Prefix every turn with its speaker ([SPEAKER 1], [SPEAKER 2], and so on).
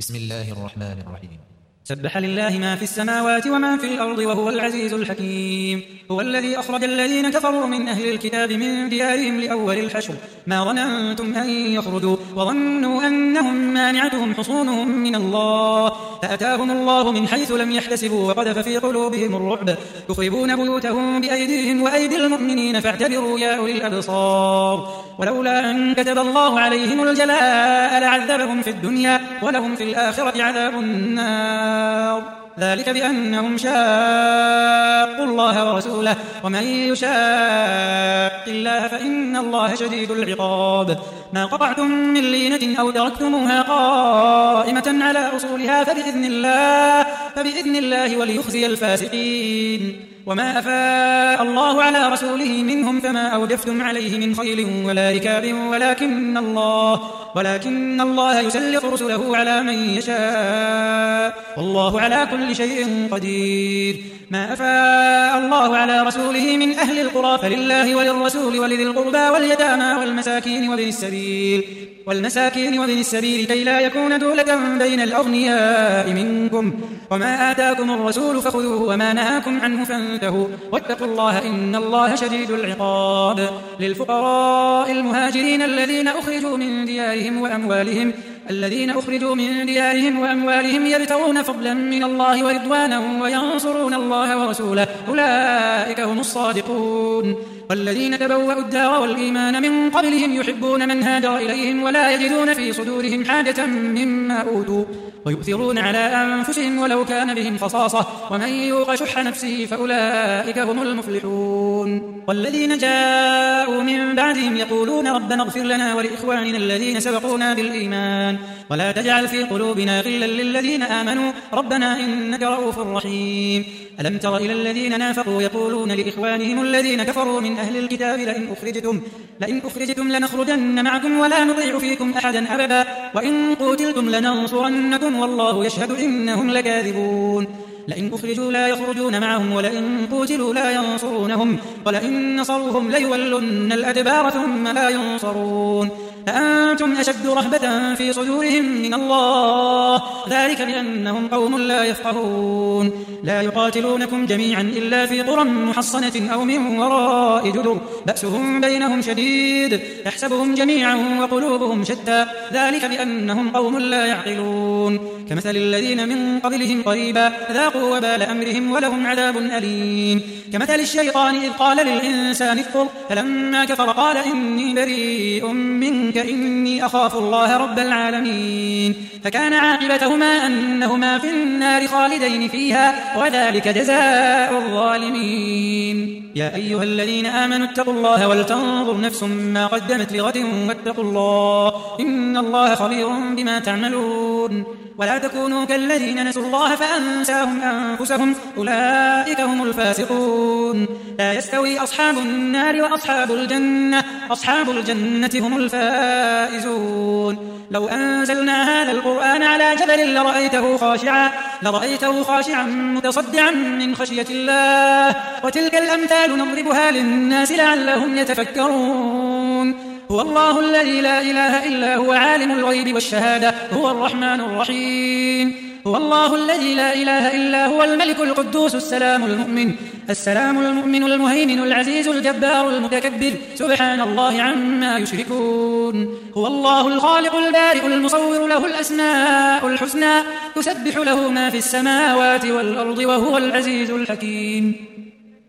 [SPEAKER 1] بسم الله الرحمن الرحيم.
[SPEAKER 2] سبح لله ما في السماوات وما في الأرض وهو العزيز الحكيم. هو الذي أخرج الذين كفروا من أهل الكتاب من ديارهم لأول الحشر ما ظننتم أن يخرجوا وظنوا أنهم مانعتهم حصونهم من الله فأتاهم الله من حيث لم يحتسبوا وقذف في قلوبهم الرعب يخربون بيوتهم بأيديهم وأيدي المؤمنين فاعتبروا يا أولي الأبصار. ولولا أن كتب الله عليهم الجلاء لعذبهم في الدنيا ولهم في الآخرة عذاب النار ذلك بأنهم شاقوا الله ورسوله ومن يشاق الله فإن الله شديد العقاب. ما قطعتم من لينة أو تركتموها قائمة على أصولها فبإذن الله وليخزي الفاسقين. وما أفاء الله على رسوله منهم فما أوجفتم عليه من خيل ولا ركاب ولكن الله يسلط رسله على من يشاء والله على كل شيء قدير. ما أفاء الله على رسوله من أهل القرى فلله وللرسول ولذي القربى واليتامى والمساكين وابن السبيل كي لا يكون دولة بين الأغنياء منكم. وما آتاكم الرسول فخذوه وما نهاكم عنه فانتهوا واتقوا الله إن الله شديد العقاب. للفقراء المهاجرين الذين أخرجوا من ديارهم وأموالهم يبتغون فضلا من الله ورضوانا وينصرون الله ورسوله أولئك هم الصادقون. والذين تبوأوا الدار والإيمان من قبلهم يحبون من هاجر إليهم ولا يجدون في صدورهم حاجة مما أوتوا ويؤثرون على أنفسهم ولو كان بهم خصاصة ومن يوق شح نفسه فأولئك هم المفلحون. والذين جاءوا من بعدهم يقولون ربنا اغفر لنا ولإخواننا الذين سبقونا بالإيمان ولا تجعل في قلوبنا غلا للذين آمنوا ربنا إنك رؤوف رحيم. ألم تر إلى الذين نافقوا يقولون لإخوانهم الذين كفروا من أهل الكتاب لئن أخرجتم لنخرجن معكم ولا نطيع فيكم أحدا أبدا وإن قتلتم لننصرنكم والله يشهد إنهم لكاذبون. لئن أخرجوا لا يخرجون معهم ولئن قتلوا لا ينصرونهم ولئن نصروهم ليولن الأدبار ثم لا ينصرون فأنتم أشد رهبة في صدورهم من الله ذلك بأنهم قوم لا يفقهون. لا يقاتلونكم جميعا إلا في قرى محصنة أو من وراء جدر بأسهم بينهم شديد يحسبهم جميعا وقلوبهم شتى ذلك بأنهم قوم لا يعقلون. كمثل الذين من قبلهم قريبا ذاقوا وبال أمرهم ولهم عذاب أليم. كمثل الشيطان إذ قال للإنسان اكفر فلما كفر قال إني بريء منك إني أخاف الله رب العالمين فكان عاقبتهما أنهما في النار خالدين فيها وذلك جزاء الظالمين. يا أيها الذين آمنوا اتقوا الله ولتنظر نفس ما قدمت لغد واتقوا الله إن الله خبير بما تعملون. ولا تكونوا كالذين نسوا الله فأنساهم أنفسهم أولئك هم الفاسقون. لا يستوي أصحاب النار وأصحاب الجنة أصحاب الجنة هم الفائزون. لو أنزلنا هذا القرآن على جبل لرأيته خاشعا متصدعا من خشية الله وتلك الأمثال نضربها للناس لعلهم يتفكرون. هو الله الذي لا إله إلا هو عالم الغيب والشهادة هو الرحمن الرحيم. هو الله الذي لا إله إلا هو الملك القدوس السلام المؤمن المهيمن العزيز الجبار المتكبر سبحان الله عما يشركون. هو الله الخالق البارئ المصور له الأسماء الحسنى يسبح له ما في السماوات والأرض وهو العزيز الحكيم.